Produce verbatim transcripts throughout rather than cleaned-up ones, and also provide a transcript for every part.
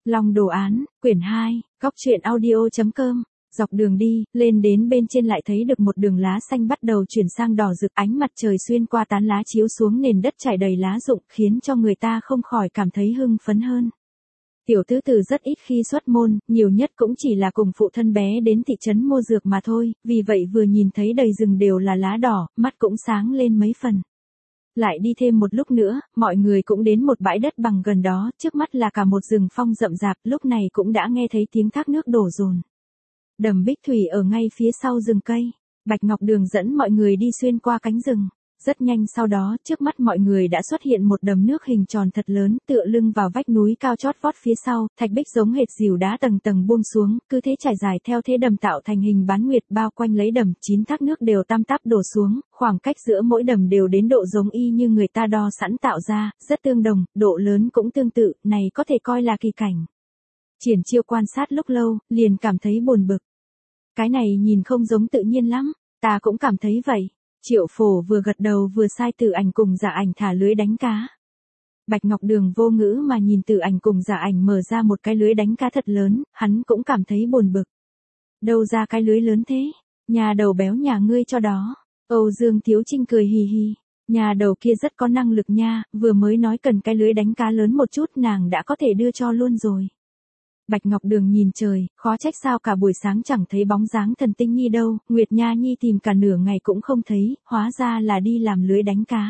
Long đồ án, quyển hai, góc truyện audio chấm com. Dọc đường đi, lên đến bên trên lại thấy được một đường lá xanh bắt đầu chuyển sang đỏ rực, ánh mặt trời xuyên qua tán lá chiếu xuống nền đất trải đầy lá rụng, khiến cho người ta không khỏi cảm thấy hưng phấn hơn. Tiểu tứ tử rất ít khi xuất môn, nhiều nhất cũng chỉ là cùng phụ thân bé đến thị trấn mua dược mà thôi, vì vậy vừa nhìn thấy đầy rừng đều là lá đỏ, mắt cũng sáng lên mấy phần. Lại đi thêm một lúc nữa, mọi người cũng đến một bãi đất bằng gần đó, trước mắt là cả một rừng phong rậm rạp, lúc này cũng đã nghe thấy tiếng thác nước đổ dồn. Đầm Bích Thủy ở ngay phía sau rừng cây, Bạch Ngọc Đường dẫn mọi người đi xuyên qua cánh rừng. Rất nhanh sau đó, trước mắt mọi người đã xuất hiện một đầm nước hình tròn thật lớn, tựa lưng vào vách núi cao chót vót phía sau, thạch bích giống hệt dìu đá tầng tầng buông xuống, cứ thế trải dài theo thế đầm tạo thành hình bán nguyệt bao quanh lấy đầm, chín thác nước đều tam táp đổ xuống, khoảng cách giữa mỗi đầm đều đến độ giống y như người ta đo sẵn tạo ra, rất tương đồng, độ lớn cũng tương tự, này có thể coi là kỳ cảnh. Triển Chiêu quan sát lúc lâu, liền cảm thấy buồn bực. Cái này nhìn không giống tự nhiên lắm, ta cũng cảm thấy vậy. Triệu Phổ vừa gật đầu vừa sai Tử Ảnh cùng Dạ Ảnh thả lưới đánh cá. Bạch Ngọc Đường vô ngữ mà nhìn Tử Ảnh cùng Dạ Ảnh mở ra một cái lưới đánh cá thật lớn, hắn cũng cảm thấy buồn bực. Đâu ra cái lưới lớn thế? Nhà đầu béo nhà ngươi cho đó. Âu Dương Thiếu Trinh cười hì hì. Nhà đầu kia rất có năng lực nha, vừa mới nói cần cái lưới đánh cá lớn một chút nàng đã có thể đưa cho luôn rồi. Bạch Ngọc Đường nhìn trời, khó trách sao cả buổi sáng chẳng thấy bóng dáng Thần Tinh Nhi đâu, Nguyệt Nha Nhi tìm cả nửa ngày cũng không thấy, hóa ra là đi làm lưới đánh cá.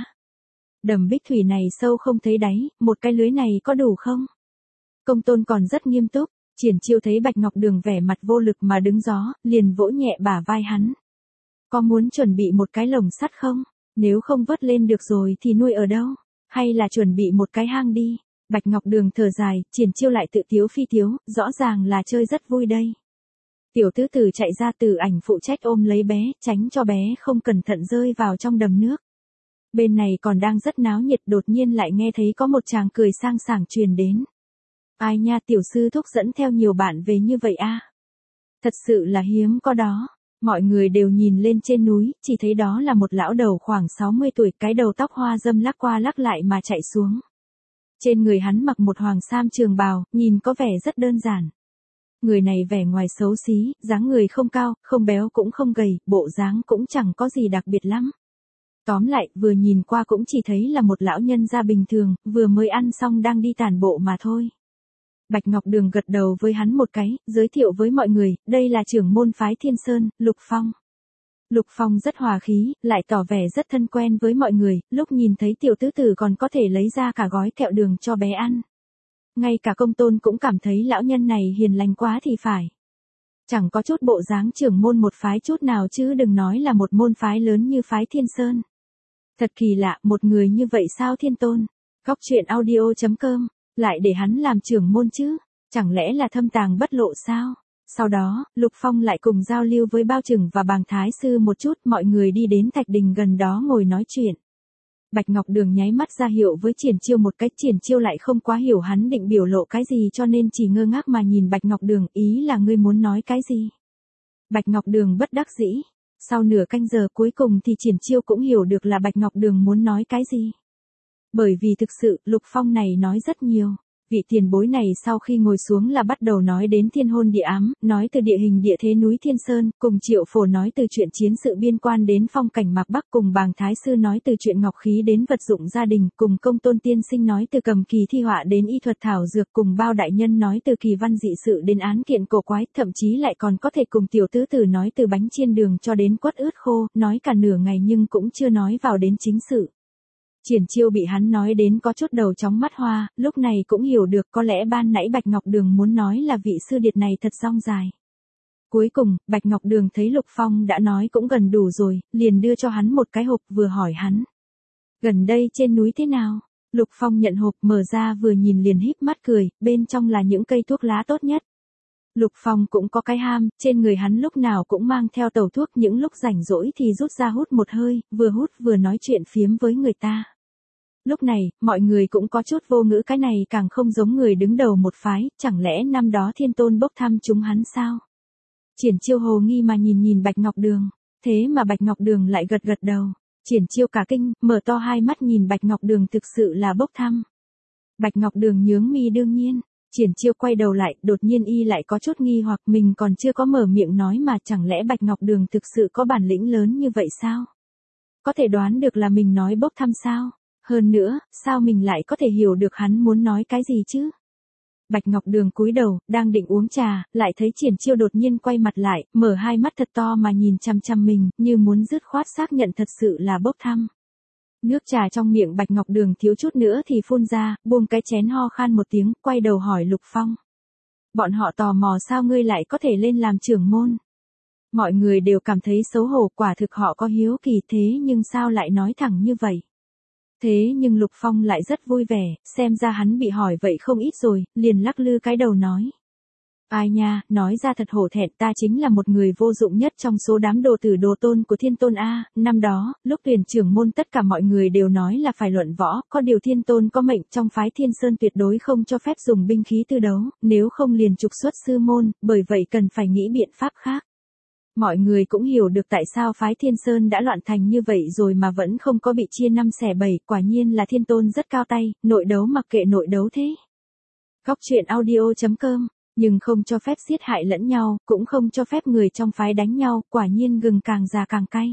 Đầm Bích Thủy này sâu không thấy đáy, một cái lưới này có đủ không? Công Tôn còn rất nghiêm túc, Triển Chiêu thấy Bạch Ngọc Đường vẻ mặt vô lực mà đứng gió, liền vỗ nhẹ bả vai hắn. Có muốn chuẩn bị một cái lồng sắt không? Nếu không vớt lên được rồi thì nuôi ở đâu? Hay là chuẩn bị một cái hang đi? Bạch Ngọc Đường thở dài, Triển Chiêu lại tự tiếu phi tiếu, rõ ràng là chơi rất vui đây. Tiểu tứ tử chạy ra, Tử Ảnh phụ trách ôm lấy bé, tránh cho bé không cẩn thận rơi vào trong đầm nước. Bên này còn đang rất náo nhiệt, đột nhiên lại nghe thấy có một chàng cười sang sảng truyền đến. Ai nha, tiểu sư thúc dẫn theo nhiều bạn về như vậy a? Thật sự là hiếm có đó. Mọi người đều nhìn lên trên núi, chỉ thấy đó là một lão đầu khoảng sáu mươi tuổi, cái đầu tóc hoa râm lắc qua lắc lại mà chạy xuống. Trên người hắn mặc một hoàng sam trường bào, nhìn có vẻ rất đơn giản. Người này vẻ ngoài xấu xí, dáng người không cao, không béo cũng không gầy, bộ dáng cũng chẳng có gì đặc biệt lắm. Tóm lại, vừa nhìn qua cũng chỉ thấy là một lão nhân gia bình thường, vừa mới ăn xong đang đi tản bộ mà thôi. Bạch Ngọc Đường gật đầu với hắn một cái, giới thiệu với mọi người, đây là trưởng môn phái Thiên Sơn, Lục Phong. Lục Phong rất hòa khí, lại tỏ vẻ rất thân quen với mọi người, lúc nhìn thấy tiểu tứ tử còn có thể lấy ra cả gói kẹo đường cho bé ăn. Ngay cả Công Tôn cũng cảm thấy lão nhân này hiền lành quá thì phải. Chẳng có chút bộ dáng trưởng môn một phái chút nào chứ đừng nói là một môn phái lớn như phái Thiên Sơn. Thật kỳ lạ, một người như vậy sao Thiên Tôn? Góc truyện audio chấm com, lại để hắn làm trưởng môn chứ? Chẳng lẽ là thâm tàng bất lộ sao? Sau đó, Lục Phong lại cùng giao lưu với Bao Trừng và Bàng Thái Sư một chút, mọi người đi đến thạch đình gần đó ngồi nói chuyện. Bạch Ngọc Đường nháy mắt ra hiệu với Triển Chiêu một cách, Triển Chiêu lại không quá hiểu hắn định biểu lộ cái gì cho nên chỉ ngơ ngác mà nhìn Bạch Ngọc Đường, ý là ngươi muốn nói cái gì? Bạch Ngọc Đường bất đắc dĩ. Sau nửa canh giờ cuối cùng thì Triển Chiêu cũng hiểu được là Bạch Ngọc Đường muốn nói cái gì. Bởi vì thực sự, Lục Phong này nói rất nhiều. Vị tiền bối này sau khi ngồi xuống là bắt đầu nói đến thiên hôn địa ám, nói từ địa hình địa thế núi Thiên Sơn, cùng Triệu Phổ nói từ chuyện chiến sự biên quan đến phong cảnh Mạc Bắc, cùng Bàng Thái Sư nói từ chuyện ngọc khí đến vật dụng gia đình, cùng Công Tôn tiên sinh nói từ cầm kỳ thi họa đến y thuật thảo dược, cùng Bao đại nhân nói từ kỳ văn dị sự đến án kiện cổ quái, thậm chí lại còn có thể cùng tiểu tứ tử nói từ bánh chiên đường cho đến quất ướt khô, nói cả nửa ngày nhưng cũng chưa nói vào đến chính sự. Triển Chiêu bị hắn nói đến có chút đầu chóng mắt hoa, lúc này cũng hiểu được có lẽ ban nãy Bạch Ngọc Đường muốn nói là vị sư điệt này thật rong dài. Cuối cùng, Bạch Ngọc Đường thấy Lục Phong đã nói cũng gần đủ rồi, liền đưa cho hắn một cái hộp vừa hỏi hắn. Gần đây trên núi thế nào? Lục Phong nhận hộp mở ra vừa nhìn liền híp mắt cười, bên trong là những cây thuốc lá tốt nhất. Lục Phong cũng có cái ham, trên người hắn lúc nào cũng mang theo tẩu thuốc, những lúc rảnh rỗi thì rút ra hút một hơi, vừa hút vừa nói chuyện phiếm với người ta. Lúc này, mọi người cũng có chút vô ngữ, cái này càng không giống người đứng đầu một phái, chẳng lẽ năm đó Thiên Tôn bốc thăm chúng hắn sao? Triển Chiêu hồ nghi mà nhìn nhìn Bạch Ngọc Đường, thế mà Bạch Ngọc Đường lại gật gật đầu. Triển Chiêu cả kinh, mở to hai mắt nhìn Bạch Ngọc Đường, thực sự là bốc thăm. Bạch Ngọc Đường nhướng mi, đương nhiên, Triển Chiêu quay đầu lại, đột nhiên y lại có chút nghi hoặc mình còn chưa có mở miệng nói mà chẳng lẽ Bạch Ngọc Đường thực sự có bản lĩnh lớn như vậy sao? Có thể đoán được là mình nói bốc thăm sao? Hơn nữa, sao mình lại có thể hiểu được hắn muốn nói cái gì chứ? Bạch Ngọc Đường cúi đầu, đang định uống trà, lại thấy Triển Chiêu đột nhiên quay mặt lại, mở hai mắt thật to mà nhìn chăm chăm mình, như muốn dứt khoát xác nhận thật sự là bốc thăm. Nước trà trong miệng Bạch Ngọc Đường thiếu chút nữa thì phun ra, buông cái chén ho khan một tiếng, quay đầu hỏi Lục Phong. Bọn họ tò mò sao ngươi lại có thể lên làm trưởng môn? Mọi người đều cảm thấy xấu hổ, quả thực họ có hiếu kỳ thế nhưng sao lại nói thẳng như vậy? Thế nhưng Lục Phong lại rất vui vẻ, xem ra hắn bị hỏi vậy không ít rồi, liền lắc lư cái đầu nói. Ai nha, nói ra thật hổ thẹn, ta chính là một người vô dụng nhất trong số đám đồ tử đồ tôn của Thiên Tôn A, năm đó, lúc tuyển trưởng môn tất cả mọi người đều nói là phải luận võ, có điều Thiên Tôn có mệnh trong phái Thiên Sơn tuyệt đối không cho phép dùng binh khí tư đấu, nếu không liền trục xuất sư môn, bởi vậy cần phải nghĩ biện pháp khác. Mọi người cũng hiểu được tại sao phái Thiên Sơn đã loạn thành như vậy rồi mà vẫn không có bị chia năm xẻ bảy, quả nhiên là Thiên Tôn rất cao tay, nội đấu mặc kệ nội đấu thế. Góc truyện audio chấm com, nhưng không cho phép giết hại lẫn nhau, cũng không cho phép người trong phái đánh nhau, quả nhiên gừng càng già càng cay.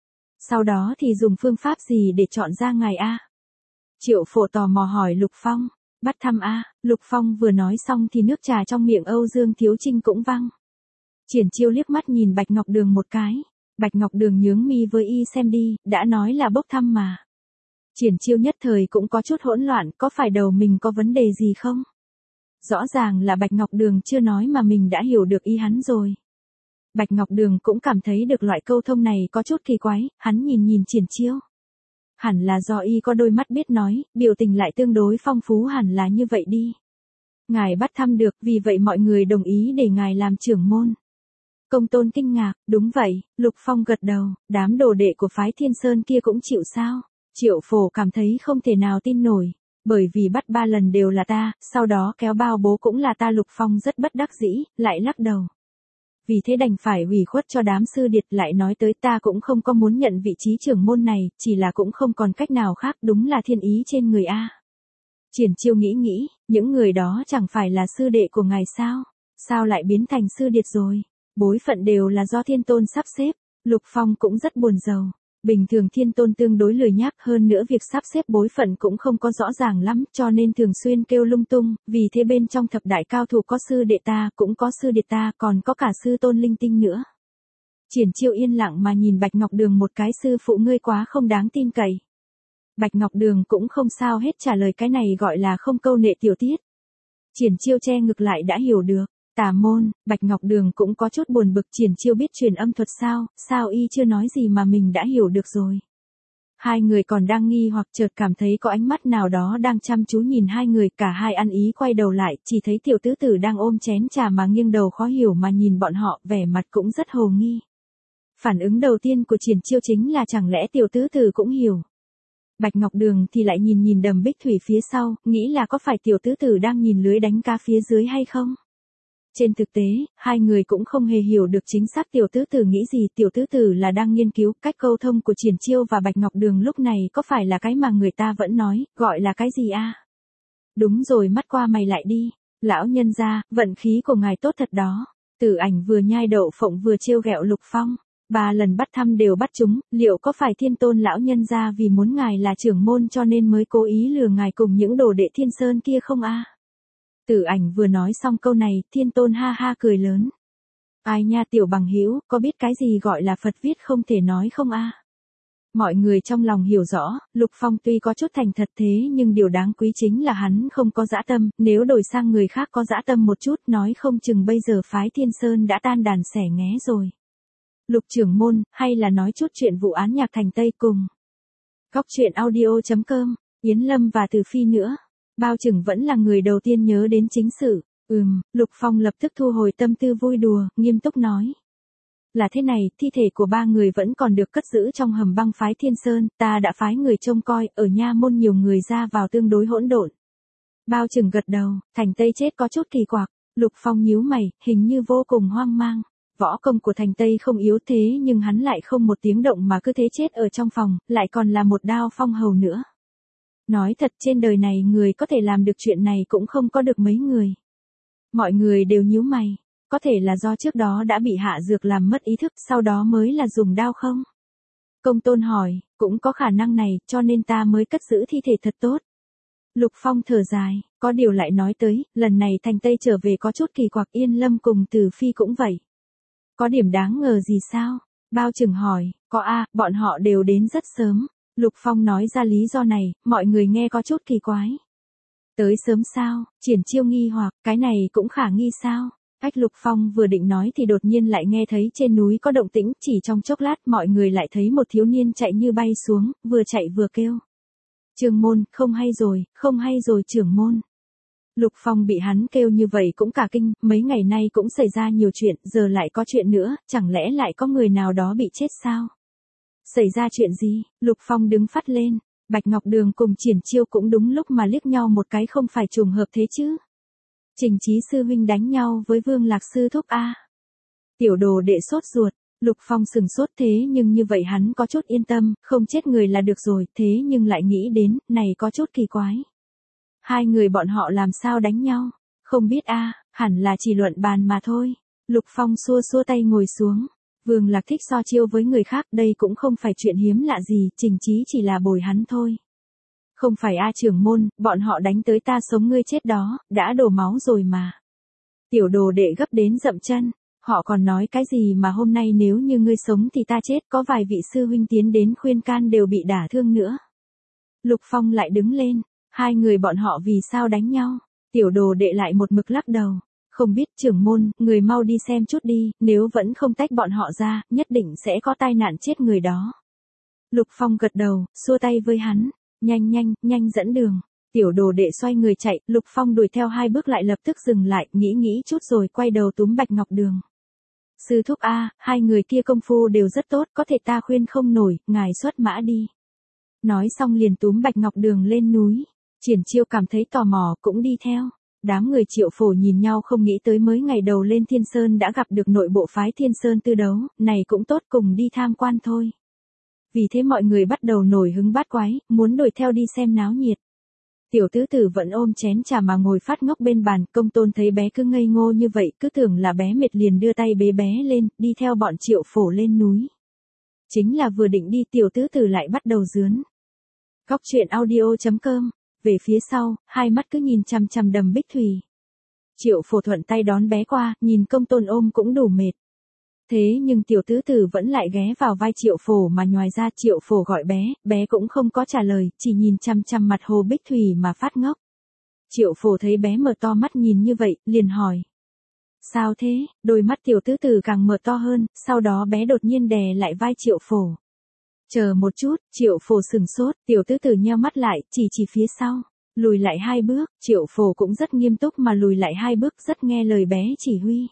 Sau đó thì dùng phương pháp gì để chọn ra ngài A? Triệu Phổ tò mò hỏi Lục Phong, bắt thăm A, Lục Phong vừa nói xong thì nước trà trong miệng Âu Dương Thiếu Trinh cũng văng. Triển Chiêu liếc mắt nhìn Bạch Ngọc Đường một cái. Bạch Ngọc Đường nhướng mi với y xem đi, đã nói là bốc thăm mà. Triển Chiêu nhất thời cũng có chút hỗn loạn, có phải đầu mình có vấn đề gì không? Rõ ràng là Bạch Ngọc Đường chưa nói mà mình đã hiểu được ý hắn rồi. Bạch Ngọc Đường cũng cảm thấy được loại câu thông này có chút kỳ quái, hắn nhìn nhìn Triển Chiêu. Hẳn là do y có đôi mắt biết nói, biểu tình lại tương đối phong phú, hẳn là như vậy đi. Ngài bắt thăm được, vì vậy mọi người đồng ý để ngài làm trưởng môn. Công Tôn kinh ngạc, đúng vậy, Lục Phong gật đầu, đám đồ đệ của phái Thiên Sơn kia cũng chịu sao? Triệu Phổ cảm thấy không thể nào tin nổi, bởi vì bắt ba lần đều là ta, sau đó kéo bao bố cũng là ta. Lục Phong rất bất đắc dĩ, lại lắc đầu. Vì thế đành phải ủy khuất cho đám sư điệt, lại nói tới ta cũng không có muốn nhận vị trí trưởng môn này, chỉ là cũng không còn cách nào khác, đúng là thiên ý trên người A. Triển Chiêu nghĩ nghĩ, những người đó chẳng phải là sư đệ của ngài sao? Sao lại biến thành sư điệt rồi? Bối phận đều là do Thiên Tôn sắp xếp. Lục Phong cũng rất buồn rầu. Bình thường Thiên Tôn tương đối lười nhác, hơn nữa việc sắp xếp bối phận cũng không có rõ ràng lắm, cho nên thường xuyên kêu lung tung, vì thế bên trong thập đại cao thủ có sư đệ ta, cũng có sư đệ ta, còn có cả sư tôn linh tinh nữa. Triển Chiêu yên lặng mà nhìn Bạch Ngọc Đường một cái, sư phụ ngươi quá không đáng tin cậy. Bạch Ngọc Đường cũng không sao hết trả lời, cái này gọi là không câu nệ tiểu tiết. Triển Chiêu che ngực lại đã hiểu được. Tà môn, Bạch Ngọc Đường cũng có chút buồn bực. Triển Chiêu biết truyền âm thuật sao, sao y chưa nói gì mà mình đã hiểu được rồi. Hai người còn đang nghi hoặc chợt cảm thấy có ánh mắt nào đó đang chăm chú nhìn hai người, cả hai ăn ý quay đầu lại, chỉ thấy tiểu tứ tử đang ôm chén trà mà nghiêng đầu khó hiểu mà nhìn bọn họ, vẻ mặt cũng rất hồ nghi. Phản ứng đầu tiên của Triển Chiêu chính là chẳng lẽ tiểu tứ tử cũng hiểu. Bạch Ngọc Đường thì lại nhìn nhìn đầm bích thủy phía sau, nghĩ là có phải tiểu tứ tử đang nhìn lưới đánh cá phía dưới hay không. Trên thực tế, hai người cũng không hề hiểu được chính xác tiểu tứ tử nghĩ gì. Tiểu tứ tử là đang nghiên cứu cách câu thông của Triển Chiêu và Bạch Ngọc Đường lúc này, có phải là cái mà người ta vẫn nói, gọi là cái gì a? Đúng rồi, mắt qua mày lại đi. Lão nhân gia, vận khí của ngài tốt thật đó. Tử Ảnh vừa nhai đậu phộng vừa trêu ghẹo Lục Phong. Ba lần bắt thăm đều bắt chúng, liệu có phải Thiên Tôn lão nhân gia vì muốn ngài là trưởng môn cho nên mới cố ý lừa ngài cùng những đồ đệ Thiên Sơn kia không a? Tử Ảnh vừa nói xong câu này, Thiên Tôn ha ha cười lớn. Ai nha tiểu bằng hữu, có biết cái gì gọi là Phật viết không thể nói không a? Mọi người trong lòng hiểu rõ, Lục Phong tuy có chút thành thật thế nhưng điều đáng quý chính là hắn không có dã tâm, nếu đổi sang người khác có dã tâm một chút nói không chừng bây giờ phái Thiên Sơn đã tan đàn xẻ nghé rồi. Lục trưởng môn, hay là nói chút chuyện vụ án nhạc thành Tây cùng. Góc truyện audio chấm com, Yến Lâm và Từ Phi nữa. Bao chừng vẫn là người đầu tiên nhớ đến chính sự. Ừm, Lục Phong lập tức thu hồi tâm tư vui đùa, nghiêm túc nói. Là thế này, thi thể của ba người vẫn còn được cất giữ trong hầm băng phái Thiên Sơn, ta đã phái người trông coi, ở nha môn nhiều người ra vào tương đối hỗn độn. Bao chừng gật đầu, Thành Tây chết có chút kỳ quặc. Lục Phong nhíu mày, hình như vô cùng hoang mang. Võ công của Thành Tây không yếu thế nhưng hắn lại không một tiếng động mà cứ thế chết ở trong phòng, lại còn là một đao phong hầu nữa. Nói thật trên đời này người có thể làm được chuyện này cũng không có được mấy người. Mọi người đều nhíu mày. Có thể là do trước đó đã bị hạ dược làm mất ý thức, sau đó mới là dùng đao không? Công Tôn hỏi, cũng có khả năng này, cho nên ta mới cất giữ thi thể thật tốt. Lục Phong thở dài, có điều lại nói tới, lần này Thành Tây trở về có chút kỳ quặc, Yên Lâm cùng Từ Phi cũng vậy. Có điểm đáng ngờ gì sao? Bao Trừng hỏi, có a, bọn họ đều đến rất sớm. Lục Phong nói ra lý do này, mọi người nghe có chút kỳ quái. Tới sớm sao? Triển Chiêu nghi hoặc, cái này cũng khả nghi sao? Ách Lục Phong vừa định nói thì đột nhiên lại nghe thấy trên núi có động tĩnh, chỉ trong chốc lát mọi người lại thấy một thiếu niên chạy như bay xuống, vừa chạy vừa kêu. Trường môn, không hay rồi, không hay rồi trưởng môn. Lục Phong bị hắn kêu như vậy cũng cả kinh, mấy ngày nay cũng xảy ra nhiều chuyện, giờ lại có chuyện nữa, chẳng lẽ lại có người nào đó bị chết sao? Xảy ra chuyện gì? Lục Phong đứng phát lên, Bạch Ngọc Đường cùng Triển Chiêu cũng đúng lúc mà liếc nhau một cái, không phải trùng hợp thế chứ? Trình Chí sư huynh đánh nhau với Vương Lạc sư thúc a. Tiểu đồ đệ sốt ruột, Lục Phong sừng sốt, thế nhưng như vậy hắn có chút yên tâm, không chết người là được rồi, thế nhưng lại nghĩ đến, này có chút kỳ quái. Hai người bọn họ làm sao đánh nhau? Không biết a, hẳn là chỉ luận bàn mà thôi. Lục Phong xua xua tay ngồi xuống. Vương Lạc thích so chiêu với người khác, đây cũng không phải chuyện hiếm lạ gì, Trình Chí chỉ là bồi hắn thôi. Không phải a trưởng môn, bọn họ đánh tới ta sống ngươi chết đó, đã đổ máu rồi mà. Tiểu đồ đệ gấp đến dậm chân, họ còn nói cái gì mà hôm nay nếu như ngươi sống thì ta chết, có vài vị sư huynh tiến đến khuyên can đều bị đả thương nữa. Lục Phong lại đứng lên, hai người bọn họ vì sao đánh nhau? Tiểu đồ đệ lại một mực lắc đầu. Không biết trưởng môn, người mau đi xem chút đi, nếu vẫn không tách bọn họ ra, nhất định sẽ có tai nạn chết người đó. Lục Phong gật đầu, xua tay với hắn, nhanh nhanh, nhanh dẫn đường. Tiểu đồ đệ xoay người chạy, Lục Phong đuổi theo hai bước lại lập tức dừng lại, nghĩ nghĩ chút rồi quay đầu túm Bạch Ngọc Đường. Sư thúc a, hai người kia công phu đều rất tốt, có thể ta khuyên không nổi, ngài xuất mã đi. Nói xong liền túm Bạch Ngọc Đường lên núi. Triển Chiêu cảm thấy tò mò cũng đi theo. Đám người Triệu Phổ nhìn nhau không nghĩ tới mới ngày đầu lên Thiên Sơn đã gặp được nội bộ phái Thiên Sơn tư đấu, này cũng tốt, cùng đi tham quan thôi. Vì thế mọi người bắt đầu nổi hứng bát quái, muốn đuổi theo đi xem náo nhiệt. Tiểu tứ tử vẫn ôm chén trà mà ngồi phát ngốc bên bàn, Công Tôn thấy bé cứ ngây ngô như vậy, cứ tưởng là bé mệt liền đưa tay bế bé lên, đi theo bọn Triệu Phổ lên núi. Chính là vừa định đi, tiểu tứ tử lại bắt đầu rướn. Góc truyện audio chấm com. Về phía sau, hai mắt cứ nhìn chằm chằm Đầm Bích Thủy. Triệu Phổ thuận tay đón bé qua, nhìn Công Tôn ôm cũng đủ mệt. Thế nhưng tiểu tứ tử vẫn lại ghé vào vai Triệu Phổ mà nhòi ra. Triệu Phổ gọi bé, bé cũng không có trả lời, chỉ nhìn chằm chằm mặt hồ Bích Thủy mà phát ngốc. Triệu Phổ thấy bé mở to mắt nhìn như vậy, liền hỏi. Sao thế? Đôi mắt tiểu tứ tử càng mở to hơn, sau đó bé đột nhiên đè lại vai Triệu Phổ. Chờ một chút, Triệu Phổ sừng sốt, tiểu tứ tử nheo mắt lại, chỉ chỉ phía sau, lùi lại hai bước, Triệu Phổ cũng rất nghiêm túc mà lùi lại hai bước, rất nghe lời bé chỉ huy.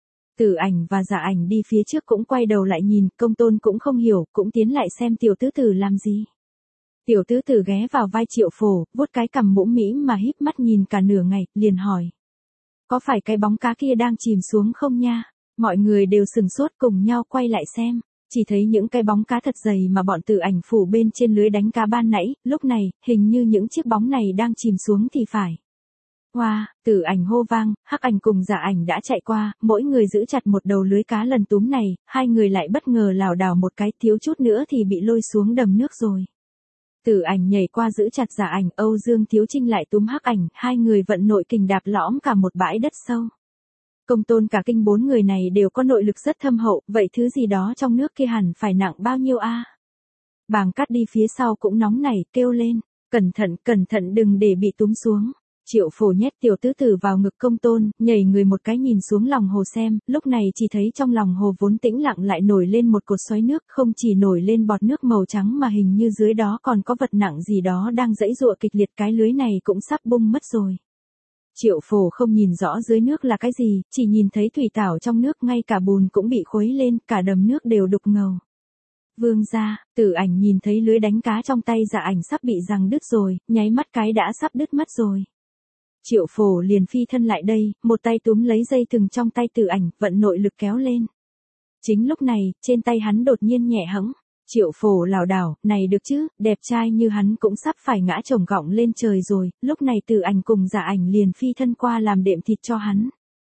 Tử Ảnh và Dạ Ảnh đi phía trước cũng quay đầu lại nhìn, Công Tôn cũng không hiểu, cũng tiến lại xem tiểu tứ tử làm gì. Tiểu tứ tử ghé vào vai Triệu Phổ, vuốt cái cằm mũm mĩm mà híp mắt nhìn cả nửa ngày, liền hỏi. Có phải cái bóng cá kia đang chìm xuống không nha? Mọi người đều sừng sốt cùng nhau quay lại xem. Chỉ thấy những cái bóng cá thật dày mà bọn Tử Ảnh phủ bên trên lưới đánh cá ban nãy, lúc này, hình như những chiếc bóng này đang chìm xuống thì phải. Hoa, wow, Tử Ảnh hô vang, Hắc Ảnh cùng Dạ Ảnh đã chạy qua, mỗi người giữ chặt một đầu lưới cá lần túm này, hai người lại bất ngờ lảo đảo một cái, thiếu chút nữa thì bị lôi xuống đầm nước rồi. Tử Ảnh nhảy qua giữ chặt Dạ Ảnh, Âu Dương Thiếu Trinh lại túm Hắc Ảnh, hai người vận nội kình đạp lõm cả một bãi đất sâu. Công Tôn cả kinh, bốn người này đều có nội lực rất thâm hậu, vậy thứ gì đó trong nước kia hẳn phải nặng bao nhiêu a? À? Bàng Cát đi phía sau cũng nóng nảy, kêu lên, cẩn thận, cẩn thận đừng để bị túm xuống. Triệu Phổ nhét tiểu tứ tử vào ngực Công Tôn, nhảy người một cái nhìn xuống lòng hồ xem, lúc này chỉ thấy trong lòng hồ vốn tĩnh lặng lại nổi lên một cột xoáy nước, không chỉ nổi lên bọt nước màu trắng mà hình như dưới đó còn có vật nặng gì đó đang giãy giụa kịch liệt, cái lưới này cũng sắp bung mất rồi. Triệu Phổ không nhìn rõ dưới nước là cái gì, chỉ nhìn thấy thủy tảo trong nước, ngay cả bùn cũng bị khuấy lên, cả đầm nước đều đục ngầu. Vương gia, Tử Ảnh nhìn thấy lưới đánh cá trong tay Dạ Ảnh sắp bị giằng đứt rồi, nháy mắt cái đã sắp đứt mất rồi. Triệu Phổ liền phi thân lại đây, một tay túm lấy dây thừng trong tay Tử Ảnh, vận nội lực kéo lên. Chính lúc này, trên tay hắn đột nhiên nhẹ hẫng. Triệu Phổ lảo đảo, này được chứ, đẹp trai như hắn cũng sắp phải ngã chồng gọng lên trời rồi, lúc này Tử Ảnh cùng Dạ Ảnh liền phi thân qua làm đệm thịt cho hắn.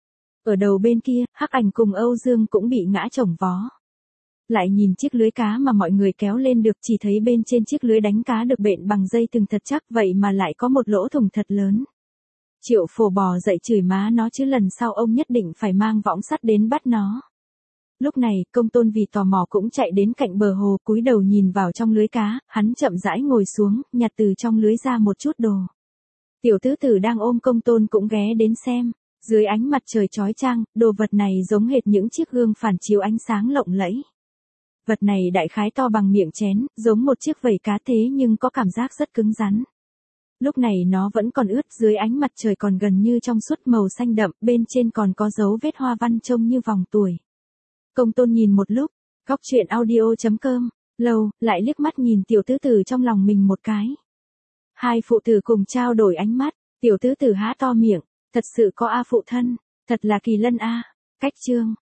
Ở đầu bên kia, Hắc Ảnh cùng Âu Dương cũng bị ngã chồng vó. Lại nhìn chiếc lưới cá mà mọi người kéo lên được, chỉ thấy bên trên chiếc lưới đánh cá được bện bằng dây thừng thật chắc, vậy mà lại có một lỗ thủng thật lớn. Triệu Phổ bò dậy chửi má nó chứ lần sau ông nhất định phải mang võng sắt đến bắt nó. Lúc này, Công Tôn vì tò mò cũng chạy đến cạnh bờ hồ, cúi đầu nhìn vào trong lưới cá, hắn chậm rãi ngồi xuống, nhặt từ trong lưới ra một chút đồ. Tiểu tứ tử đang ôm Công Tôn cũng ghé đến xem. Dưới ánh mặt trời chói chang, đồ vật này giống hệt những chiếc gương phản chiếu ánh sáng lộng lẫy. Vật này đại khái to bằng miệng chén, giống một chiếc vẩy cá thế nhưng có cảm giác rất cứng rắn. Lúc này nó vẫn còn ướt, dưới ánh mặt trời còn gần như trong suốt màu xanh đậm, bên trên còn có dấu vết hoa văn trông như vòng tuổi. Công Tôn nhìn một lúc, góc truyện audio chấm com, lâu, lại liếc mắt nhìn tiểu tứ tử trong lòng mình một cái. Hai phụ tử cùng trao đổi ánh mắt, tiểu tứ tử há to miệng, thật sự có A phụ thân, thật là kỳ lân A, cách chương.